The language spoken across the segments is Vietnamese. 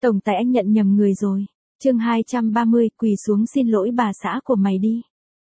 Tổng tài anh nhận nhầm người rồi. Chương 230, quỳ xuống xin lỗi bà xã của mày đi.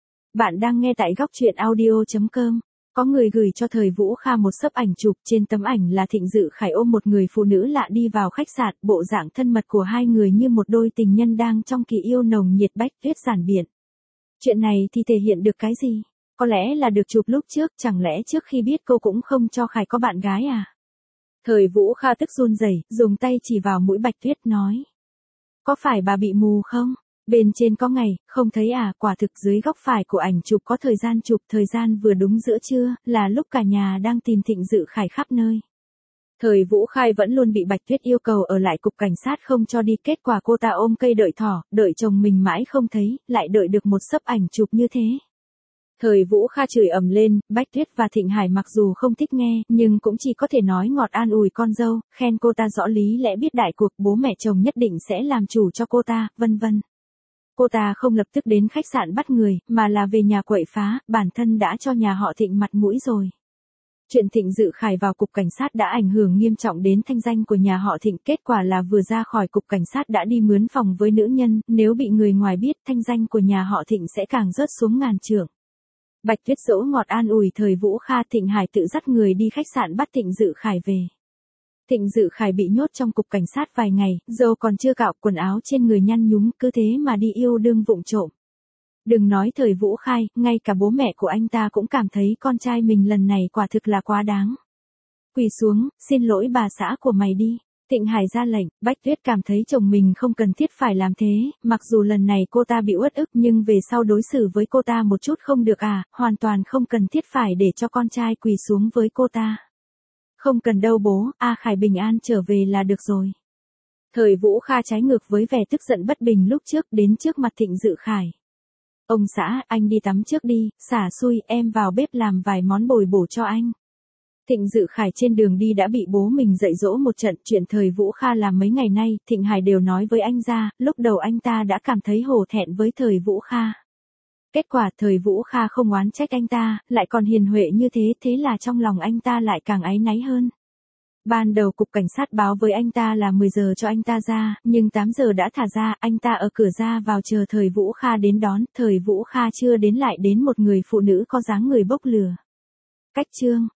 Bạn đang nghe tại góc truyện audio.com. Có người gửi cho Thời Vũ Kha một xấp ảnh chụp, trên tấm ảnh là Thịnh Dự Khải ôm một người phụ nữ lạ đi vào khách sạn, bộ dạng thân mật của hai người như một đôi tình nhân đang trong kỳ yêu nồng nhiệt. Bách Tuyết giản biện. Chuyện này thì thể hiện được cái gì? Có lẽ là được chụp lúc trước, chẳng lẽ trước khi biết cô cũng không cho Khải có bạn gái à? Thời Vũ Kha tức run rẩy, dùng tay chỉ vào mũi Bạch Tuyết nói. Có phải bà bị mù không? Bên trên có ngày, không thấy à? Quả thực dưới góc phải của ảnh chụp có thời gian chụp, thời gian vừa đúng giữa trưa, là lúc cả nhà đang tìm Thịnh Dự Khải khắp nơi. Thời Vũ Khai vẫn luôn bị Bạch Tuyết yêu cầu ở lại cục cảnh sát không cho đi, kết quả cô ta ôm cây đợi thỏ, đợi chồng mình mãi không thấy, lại đợi được một xấp ảnh chụp như thế. Thời Vũ Kha chửi ầm lên, Bách Tuyết và Thịnh Hải mặc dù không thích nghe, nhưng cũng chỉ có thể nói ngọt an ủi con dâu, khen cô ta rõ lý lẽ biết đại cuộc, bố mẹ chồng nhất định sẽ làm chủ cho cô ta, vân vân. Cô ta không lập tức đến khách sạn bắt người, mà là về nhà quậy phá, bản thân đã cho nhà họ Thịnh mặt mũi rồi. Chuyện Thịnh Dự Khải vào cục cảnh sát đã ảnh hưởng nghiêm trọng đến thanh danh của nhà họ Thịnh, kết quả là vừa ra khỏi cục cảnh sát đã đi mướn phòng với nữ nhân, nếu bị người ngoài biết thanh danh của nhà họ Thịnh sẽ càng rớt xuống ngàn trượng. Bạch Tuyết dỗ ngọt an ủi Thời Vũ Kha, Thịnh Hải tự dắt người đi khách sạn bắt Thịnh Dự Khải về. Thịnh Dự Khải bị nhốt trong cục cảnh sát vài ngày, dâu còn chưa cạo, quần áo trên người nhăn nhúm, cứ thế mà đi yêu đương vụng trộm. Đừng nói Thời Vũ Khai, ngay cả bố mẹ của anh ta cũng cảm thấy con trai mình lần này quả thực là quá đáng. Quỳ xuống, xin lỗi bà xã của mày đi. Thịnh Hải ra lệnh. Bách Tuyết cảm thấy chồng mình không cần thiết phải làm thế, mặc dù lần này cô ta bị uất ức nhưng về sau đối xử với cô ta một chút không được à, hoàn toàn không cần thiết phải để cho con trai quỳ xuống với cô ta. Không cần đâu bố, Khải bình an trở về là được rồi. Thời Vũ Kha trái ngược với vẻ tức giận bất bình lúc trước, đến trước mặt Thịnh Dự Khải. Ông xã, anh đi tắm trước đi, xả xui, em vào bếp làm vài món bồi bổ cho anh. Thịnh Dự Khải trên đường đi đã bị bố mình dạy dỗ một trận, chuyện Thời Vũ Kha làm mấy ngày nay, Thịnh Hải đều nói với anh ra, lúc đầu anh ta đã cảm thấy hổ thẹn với Thời Vũ Kha. Kết quả Thời Vũ Kha không oán trách anh ta, lại còn hiền huệ như thế, thế là trong lòng anh ta lại càng áy náy hơn. Ban đầu cục cảnh sát báo với anh ta là 10 giờ cho anh ta ra, nhưng 8 giờ đã thả ra, anh ta ở cửa ra vào chờ Thời Vũ Kha đến đón, Thời Vũ Kha chưa đến lại đến một người phụ nữ có dáng người bốc lửa. Cách chương